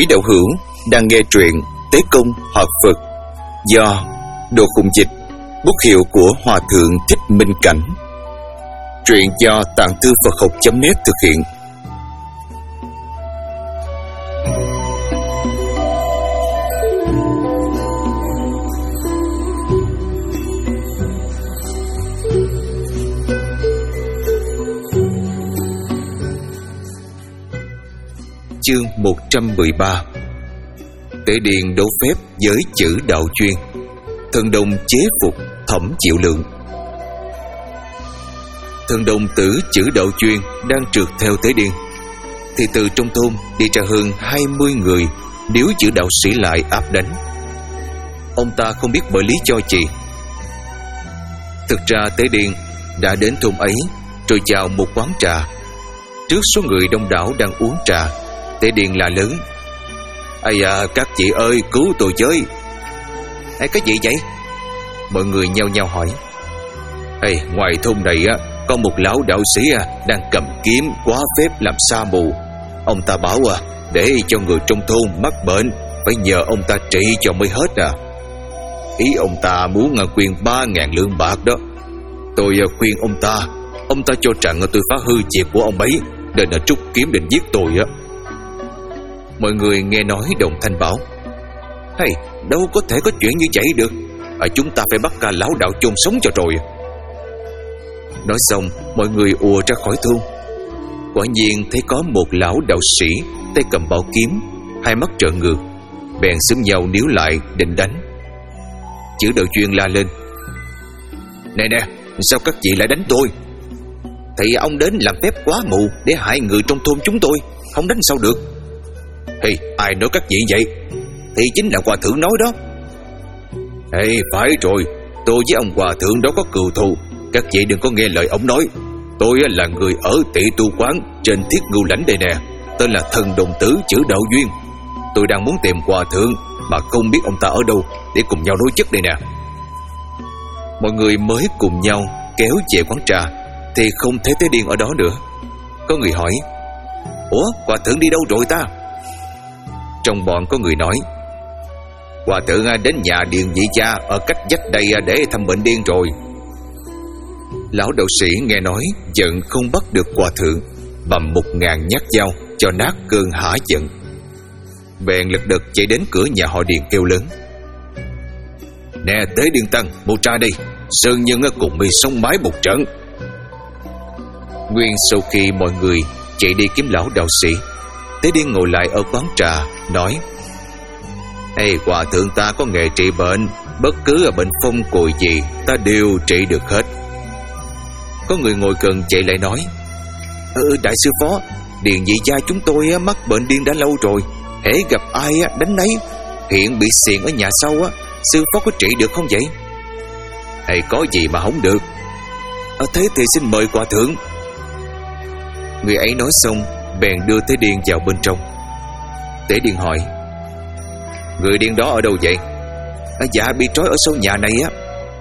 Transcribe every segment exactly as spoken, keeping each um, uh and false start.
Quý đạo hữu đang nghe truyện Tế Công Hợp Phật do Đồ Khùng Dịch, bút hiệu của Hòa Thượng Thích Minh Cảnh. Truyện do Tạng Thư Phật Học chấm net thực hiện. Chương một trăm mười ba. Tế Điền đấu phép với chữ đạo chuyên, thần đồng chế phục Thẩm Triệu Lượng. Thần đồng tử chữ đạo chuyên đang trượt theo Tế Điền, thì từ trong thôn đi ra hơn hai mươi người điếu chữ đạo sĩ lại áp đánh. Ông ta không biết bởi lý do gì. Thực ra Tế Điền đã đến thôn ấy rồi chào một quán trà. Trước số người đông đảo đang uống trà, Tế Điền là lớn: "Ây à, các chị ơi, cứu tôi với!" "Ê, cái gì vậy?" Mọi người nhao nhao hỏi. "Ê, ngoài thôn này á, có một lão đạo sĩ à, đang cầm kiếm quá phép làm sa mù. Ông ta bảo à, để cho người trong thôn mắc bệnh phải nhờ ông ta trị cho mới hết à. Ý ông ta muốn quyên ba ngàn lượng bạc đó. Tôi khuyên ông ta, ông ta cho rằng tôi phá hư việc của ông ấy, nên là trút kiếm định giết tôi á." Mọi người nghe nói đồng thanh bảo: "Hay, đâu có thể có chuyện như vậy được. À, chúng ta phải bắt cả lão đạo chôn sống cho rồi." Nói xong, mọi người ùa ra khỏi thôn. Quả nhiên thấy có một lão đạo sĩ tay cầm bảo kiếm, hai mắt trợn ngược, bèn xúm nhau níu lại định đánh. Chữ đạo chuyên la lên: "Nè nè, sao các chị lại đánh tôi? Thì ông đến làm phép quá mù để hại người trong thôn chúng tôi, không đánh sao được." "Hey, ai nói các chị vậy?" "Thì chính là hòa thượng nói đó." "Hey, phải rồi, tôi với ông hòa thượng đó có cừu thù, các chị đừng có nghe lời ông nói. Tôi là người ở Tị Tu Quán trên Thiết Ngưu Lãnh đây nè, tên là Thần Đồng Tử chữ đạo duyên. Tôi đang muốn tìm hòa thượng mà không biết ông ta ở đâu để cùng nhau đối chất đây nè." Mọi người mới cùng nhau kéo về quán trà thì không thấy Tế Điền ở đó nữa. Có người hỏi: "Ủa, hòa thượng đi đâu rồi ta?" Trong bọn có người nói: "Hòa thượng đến nhà Điền Nhị Cha ở cách vách đây để thăm bệnh điên rồi." Lão đạo sĩ nghe nói giận không bắt được hòa thượng, bầm một ngàn nhát dao cho nát cơn hả giận. Bèn lật đật chạy đến cửa nhà họ Điền kêu lớn: "Nè Tế Điền Tăng, một trà đây, sơn nhân cùng mi sống mái một trận." Nguyên sau khi mọi người chạy đi kiếm lão đạo sĩ, Tế Điền ngồi lại ở quán trà nói: "Ê, hòa thượng ta có nghề trị bệnh, bất cứ bệnh phong cùi gì ta đều trị được hết." Có người ngồi gần chạy lại nói: Ừ, đại sư phó, Điền Nhị Cha chúng tôi mắc bệnh điên đã lâu rồi, hễ gặp ai đánh nấy. Hiện bị xiềng ở nhà sau, sư phó có trị được không vậy?" "Hay có gì mà không được." À, "Thế thì xin mời hòa thượng." Người ấy nói xong bèn đưa Tế Điền vào bên trong. Tế Điền hỏi: "Người điên đó ở đâu vậy?" À, "Dạ bị trói ở sau nhà này á."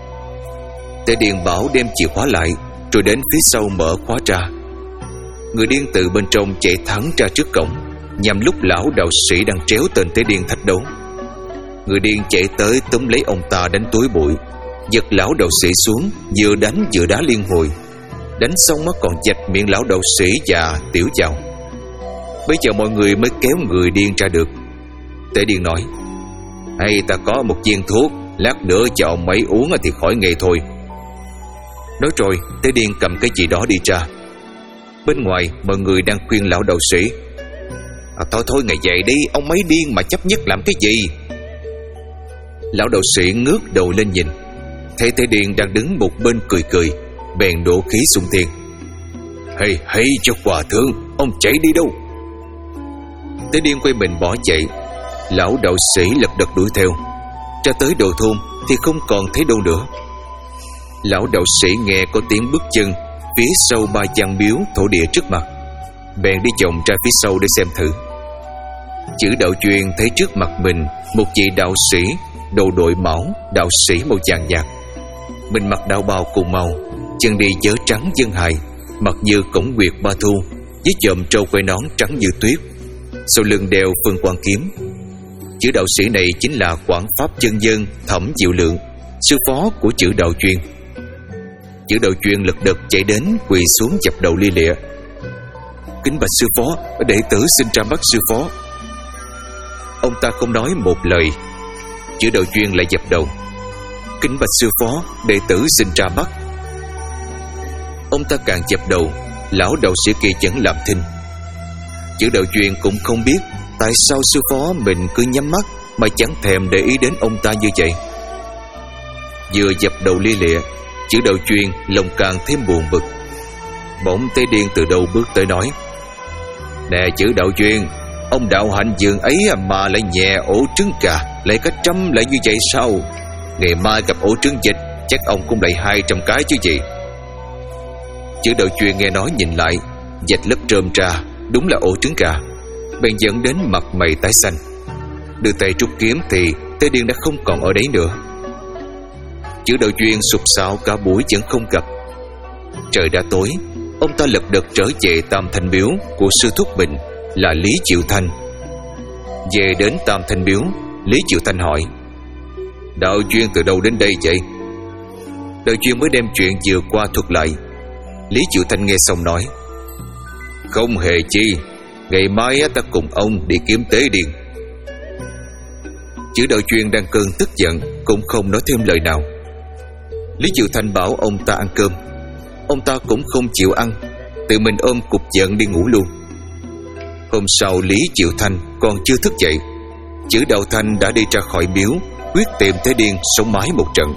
Tế Điền bảo đem chìa khóa lại, rồi đến phía sau mở khóa ra. Người điên từ bên trong chạy thẳng ra trước cổng, nhằm lúc lão đạo sĩ đang tréo tên Tế Điền thách đấu. Người điên chạy tới túm lấy ông ta đánh túi bụi, giật lão đạo sĩ xuống, vừa đánh vừa đá liên hồi. Đánh xong nó còn vạch miệng lão đạo sĩ và tiểu vào. Bây giờ mọi người mới kéo người điên ra được. Tế Điền nói: "Hay, ta có một viên thuốc, lát nữa cho ông ấy uống thì khỏi nghề thôi." Nói rồi Tế Điền cầm cái gì đó đi ra. Bên ngoài mọi người đang khuyên lão đạo sĩ: à, Thôi thôi ngày về đi, ông ấy điên mà chấp nhất làm cái gì?" Lão đạo sĩ ngước đầu lên nhìn, thấy Tế Điền đang đứng một bên cười cười, bèn đổ khí xung thiên: "Hay hay cho hòa thượng, ông chạy đi đâu?" Tế Điền quay mình bỏ chạy. Lão đạo sĩ lật đật đuổi theo. Ra tới đầu thôn thì không còn thấy đâu nữa. Lão đạo sĩ nghe có tiếng bước chân phía sau ba gian miếu thổ địa trước mặt, bèn đi vòng ra phía sau để xem thử. Chữ đạo chuyên thấy trước mặt mình một vị đạo sĩ đầu đội mão đạo sĩ màu vàng nhạt, mình mặc đạo bào cùng màu, chân đi vớ trắng chân hài, mặt như cổng nguyệt ba thu, với chòm trâu quai nón trắng như tuyết. sau lưng đeo Phương Quan kiếm. Chữ đạo sĩ này chính là Quảng Pháp chân nhân Thẩm Diệu Lượng, sư phó của chữ đạo chuyên. Chữ đạo chuyên lật đật chạy đến, quỳ xuống dập đầu lia lịa: "Kính bạch sư phó, đệ tử xin ra mắt sư phó." Ông ta không nói một lời. Chữ đạo chuyên lại dập đầu: "Kính bạch sư phó, đệ tử xin ra mắt." Ông ta càng dập đầu, lão đạo sĩ kia vẫn làm thinh. Chữ đạo chuyên cũng không biết tại sao sư phó mình cứ nhắm mắt mà chẳng thèm để ý đến ông ta như vậy. Vừa dập đầu lia lịa, chữ đạo chuyên lòng càng thêm buồn bực. Bỗng Tế Điên từ đâu bước tới nói: "Nè chữ đạo chuyên, ông đạo hạnh dường ấy mà lại nhẹ ổ trứng gà, lại cả trăm lại như vậy sao? Ngày mai gặp ổ trứng vịt, chắc ông cũng lại hai trăm cái chứ gì." Chữ đạo chuyên nghe nói nhìn lại, vạch lớp trơm ra, đúng là ổ trứng gà. Bèn dẫn đến mặt mày tái xanh. Đưa tay trút kiếm thì Tế Điên đã không còn ở đấy nữa. Chữ đạo chuyên sụp sạo cả buổi vẫn không gặp. Trời đã tối, ông ta lật đật trở về Tam Thanh Miếu của sư thúc mình là Lý Triệu Thanh. Về đến Tam Thanh Miếu, Lý Triệu Thanh hỏi: "Đạo chuyên từ đâu đến đây vậy?" Đạo chuyên mới đem chuyện vừa qua thuật lại. Lý Triệu Thanh nghe xong nói: "Không hề chi, ngày mai ta cùng ông đi kiếm Tế Điên." Chữ đạo chuyên đang cơn tức giận cũng không nói thêm lời nào. Lý Triệu Thanh bảo ông ta ăn cơm. Ông ta cũng không chịu ăn, tự mình ôm cục giận đi ngủ luôn. Hôm sau Lý Triệu Thanh còn chưa thức dậy, chữ đạo Thanh đã đi ra khỏi miếu, quyết tìm Tế Điên sống mái một trận.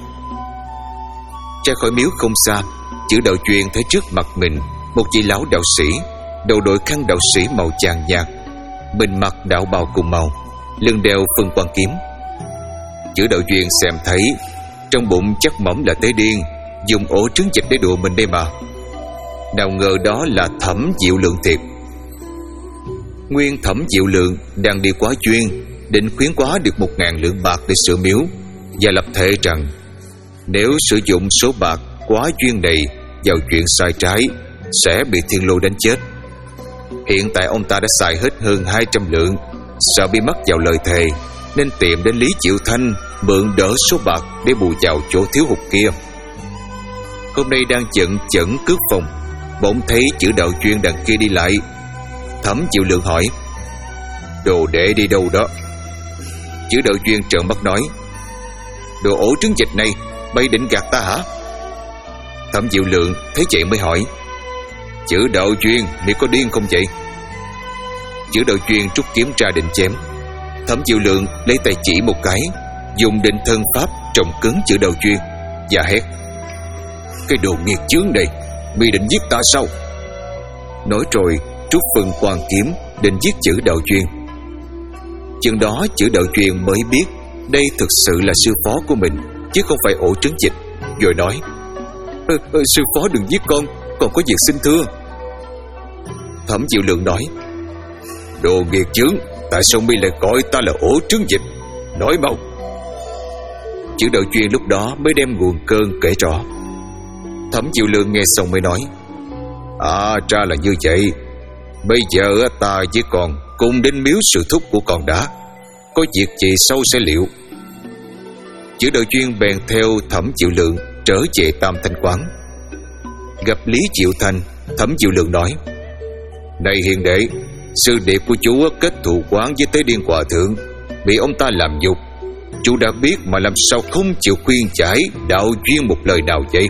Ra khỏi miếu không xa, chữ đạo chuyên thấy trước mặt mình một vị lão đạo sĩ, đầu đội khăn đạo sĩ màu vàng nhạt, mình mặc đạo bào cùng màu, lưng đeo Phương Quan kiếm. Chữ đạo chuyên xem thấy, trong bụng chắc mỏng là Tế Điên dùng ổ trứng vịt để đùa mình đây mà. Nào ngờ đó là Thẩm Diệu Lượng thiệt. Nguyên Thẩm Diệu Lượng đang đi quá chuyên, định khuyến quá được một ngàn lượng bạc để sửa miếu, và lập thể rằng nếu sử dụng số bạc quá chuyên này vào chuyện sai trái sẽ bị Thiên Lôi đánh chết. Hiện tại ông ta đã xài hết hơn hai trăm lượng, sợ bị mắc vào lời thề, nên tìm đến Lý Triệu Thanh mượn đỡ số bạc để bù vào chỗ thiếu hụt kia. Hôm nay đang chận chẩn cướp phòng, bỗng thấy chữ đạo chuyên đằng kia đi lại. Thẩm Diệu Lượng hỏi: "Đồ đệ đi đâu đó?" Chữ đạo chuyên trợn mắt nói: "Đồ ổ trứng vịt này, bay định gạt ta hả?" Thẩm Diệu Lượng thấy vậy mới hỏi: "Chữ đạo chuyên, mày có điên không vậy?" Chữ đạo chuyên rút kiếm ra định chém. Thẩm Diệu Lượng lấy tay chỉ một cái, dùng định thân pháp trồng cứng chữ đạo chuyên và hét: "Cái đồ nghiệt chướng này, mày định giết ta sao?" Nói rồi rút Phương Quan kiếm định giết chữ đạo chuyên. Chừng đó chữ đạo chuyên mới biết đây thực sự là sư phó của mình, chứ không phải ổ trứng vịt, rồi nói: Ơ, ơ, "Sư phó đừng giết con, còn có việc xin thưa." Thẩm Diệu Lượng nói: "Đồ nghiệt chướng, tại sao mi lại gọi ta là ổ trứng vịt? Nói mau." Chữ đạo chuyên lúc đó mới đem nguồn cơn kể rõ. Thẩm Diệu Lượng nghe xong mới nói: "À, ra là như vậy. Bây giờ ta với con cùng đến miếu sư thúc của con đã, có việc gì sau sẽ liệu." Chữ đạo chuyên bèn theo Thẩm Diệu Lượng trở về Tam Thanh quán. Gặp Lý Triệu Thanh, Thẩm Diệu Lượng nói: "Này hiền đệ, sư đệ của chú kết thù quán với Tế Điên Hòa Thượng, bị ông ta làm nhục. Chú đã biết mà làm sao không chịu khuyên giải đạo chuyên một lời nào vậy?"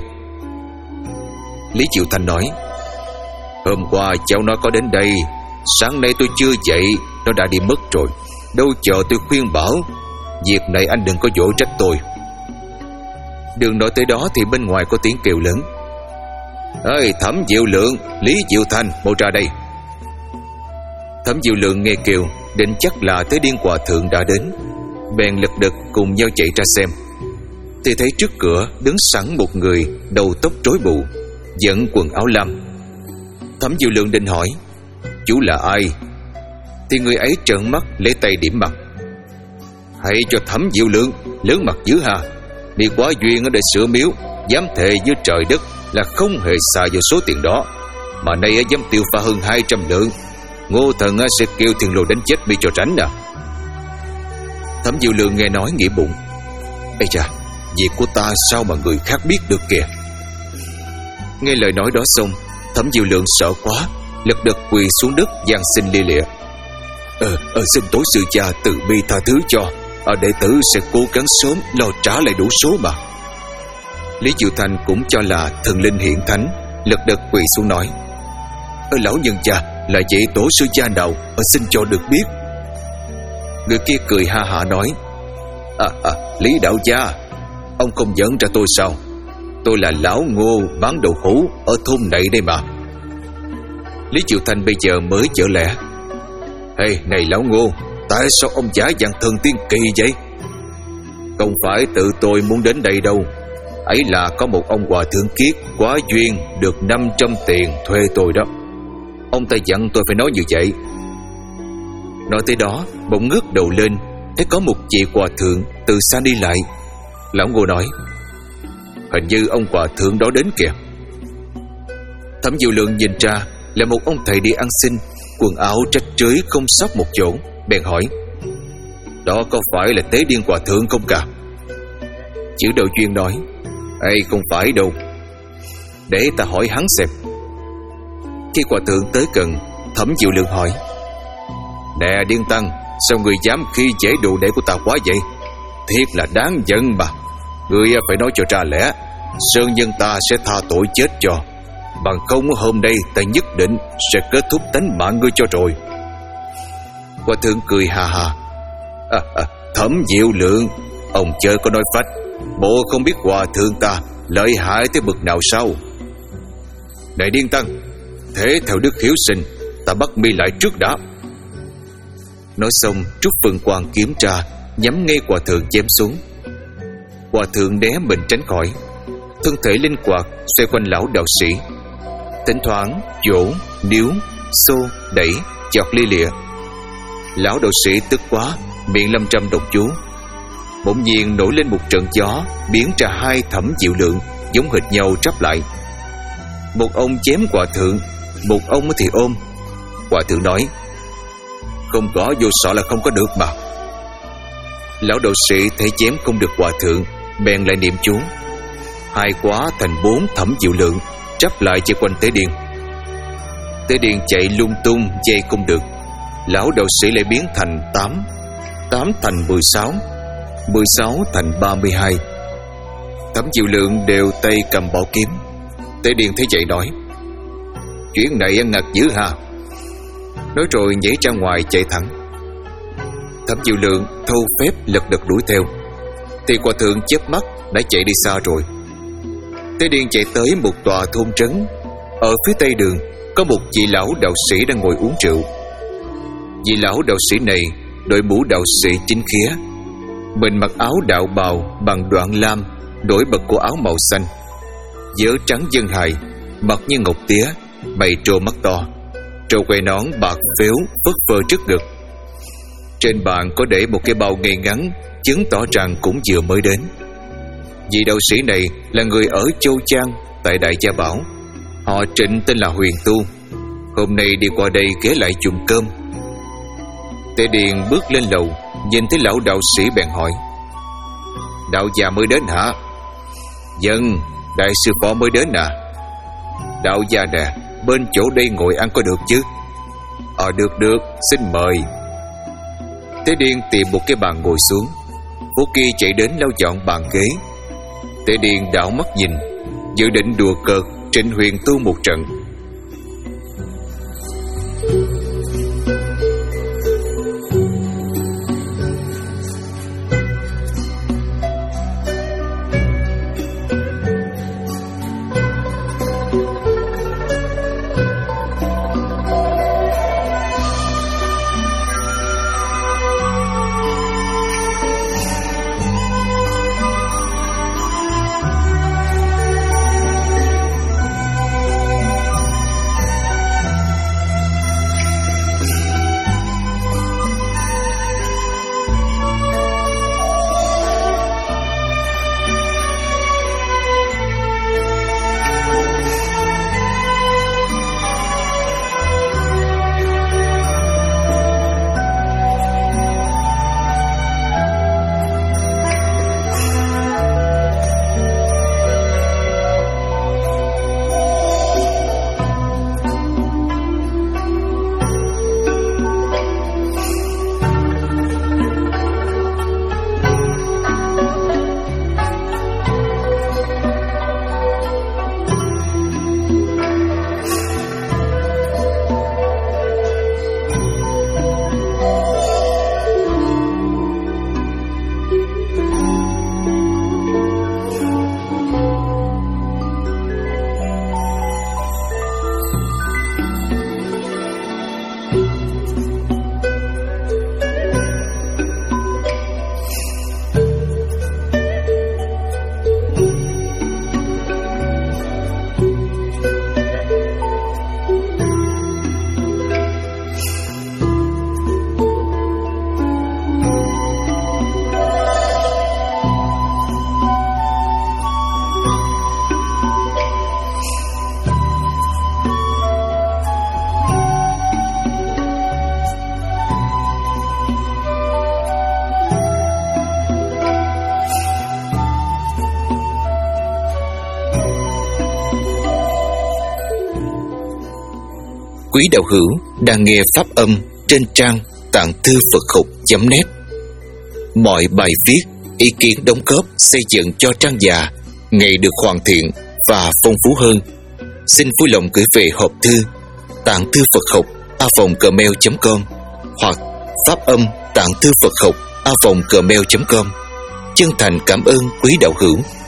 Lý Triệu Thanh nói: "Hôm qua cháu nó có đến đây, sáng nay tôi chưa dậy, nó đã đi mất rồi. Đâu chờ tôi khuyên bảo. Việc này anh đừng có dỗi trách tôi." Đường nói tới đó thì bên ngoài có tiếng kêu lớn: "Ê, Thẩm Diệu Lượng, Lý Triệu Thanh, mau ra đây." Thẩm Diệu Lượng nghe kêu, định chắc là Tế Điên Hòa Thượng đã đến, bèn lật đật cùng nhau chạy ra xem. Thì thấy trước cửa đứng sẵn một người đầu tóc rối bù, dẫn quần áo lam. Thẩm Diệu Lượng định hỏi: "Chú là ai?" Thì người ấy trợn mắt lấy tay điểm mặt: "Hãy cho Thẩm Diệu Lượng, lớn mặt dữ hà, đi quá duyên ở đây sửa miếu, dám thề với trời đất là không hề xài vào số tiền đó, mà nay dám tiêu pha hơn hai trăm lượng. Ngô thần sẽ kêu Thiên Lôi đánh chết mi cho tránh nè. Thẩm Diệu Lượng nghe nói nghĩ bụng, ây cha, việc của ta sao mà người khác biết được kìa. Nghe lời nói đó xong, Thẩm Diệu Lượng sợ quá, lật đật quỳ xuống đất van xin lia lịa. Ờ, ờ xin tối sư cha từ bi tha thứ cho, ờ, đệ tử sẽ cố gắng sớm lo trả lại đủ số mà. Lý Diệu Thanh cũng cho là thần linh hiển thánh, lật đật quỳ xuống nói, Ờ lão nhân cha, là vậy tổ sư cha nào, ờ, xin cho được biết. Người kia cười ha hả nói, À, à Lý đạo gia, ông không nhận ra tôi sao? Tôi là lão Ngô bán đậu hũ ở thôn này đây mà. Lý Diệu Thanh bây giờ mới chở lẽ, Hey, này lão Ngô, tại sao ông giả dạng thần tiên kỳ vậy? Không phải tự tôi muốn đến đây đâu. Ấy là có một ông hòa thượng kiết quá duyên được năm trăm tiền thuê tôi đó. Ông ta dặn tôi phải nói như vậy. Nói tới đó, bỗng ngước đầu lên, thấy có một vị hòa thượng từ xa đi lại. Lão Ngô nói, hình như ông hòa thượng đó đến kìa. Thẩm Diệu Lượng nhìn ra là một ông thầy đi ăn xin, quần áo rách rưới không sót một chỗ, bèn hỏi, đó có phải là Tế Điên hòa thượng không cả? Chữ Đạo Duyên nói, Ê không phải đâu, để ta hỏi hắn xem. Khi hòa thượng tới gần, Thẩm Diệu Lượng hỏi, Nè Điên Tăng, sao người dám khi dễ đồ đệ của ta quá vậy? Thiệt là đáng giận mà. Người phải nói cho ra lẽ, sơn nhân ta sẽ tha tội chết cho, bằng không hôm nay ta nhất định sẽ kết thúc tánh mạng ngươi cho rồi. Hòa thượng cười hà hà, à, à, Thẩm Diệu Lượng, ông chơi có nói phách, bộ không biết hòa thượng ta lợi hại tới bực nào sao? Này Điên Tăng, thế theo đức hiếu sinh, ta bắt mi lại trước đã. Nói xong rút phần quang kiếm ra, nhắm ngay hòa thượng chém xuống. Hòa thượng né mình tránh khỏi, thân thể linh hoạt xoay quanh lão đạo sĩ, thỉnh thoảng vỗ, níu, xô, đẩy, chọt lia lịa. Lão đạo sĩ tức quá, miệng lâm trăm độc chú. Bỗng nhiên nổi lên một trận gió, biến ra hai Thẩm Diệu Lượng giống hệt nhau tráp lại. Một ông chém hòa thượng, một ông thì ôm. Hòa thượng nói, không có vô sợ là không có được mà. Lão đạo sĩ thấy chém không được hòa thượng, bèn lại niệm chú, hai quá thành bốn Thẩm Diệu Lượng tráp lại chơi quanh Tế Điên. Tế Điên chạy lung tung dây không được. Lão đạo sĩ lại biến thành tám, tám thành mười sáu, mười sáu thành ba mươi hai. Thẩm Diệu Lượng đều tay cầm bảo kiếm. Tế Điên thấy vậy nói, chuyện này ăn ngặt dữ ha. Nói rồi nhảy ra ngoài chạy thẳng. Thẩm Diệu Lượng thâu phép lật đật đuổi theo, thì hòa thượng chớp mắt đã chạy đi xa rồi. Tế Điên chạy tới một tòa thôn trấn. Ở phía tây đường có một vị lão đạo sĩ đang ngồi uống rượu. Vị lão đạo sĩ này đội mũ đạo sĩ chính khía, mình mặc áo đạo bào bằng đoạn lam nổi bật của áo màu xanh, dớ trắng dân hài, mặt như ngọc tía, mày trô mắt to, trâu quai nón bạc phếu phất phơ trước ngực. Trên bàn có để một cái bao ngay ngắn, chứng tỏ rằng cũng vừa mới đến. Vị đạo sĩ này là người ở Châu Trang tại Đại Gia Bảo, họ Trịnh tên là Huyền Tu, hôm nay đi qua đây ghé lại dùng cơm. Tế Điền bước lên lầu, nhìn thấy lão đạo sĩ bèn hỏi, đạo già mới đến hả? Dân, đại sư phó mới đến à? Đạo già nè, bên chỗ đây ngồi ăn có được chứ? Ờ được được, xin mời. Tế Điền tìm một cái bàn ngồi xuống. Vô Kỳ chạy đến lau dọn bàn ghế. Tế Điền đảo mắt nhìn, dự định đùa cợt Trịnh Huyền Tu một trận. quý đạo hữu đang nghe pháp âm trên trang tạng thư Phật học chấm net. Mọi bài viết, ý kiến đóng góp xây dựng cho trang già ngày được hoàn thiện và phong phú hơn, xin vui lòng gửi về hộp thư tạng thư Phật học a vòng gmail chấm com hoặc pháp âm tạng thư Phật học a vòng gmail chấm com. Chân thành cảm ơn quý đạo hữu.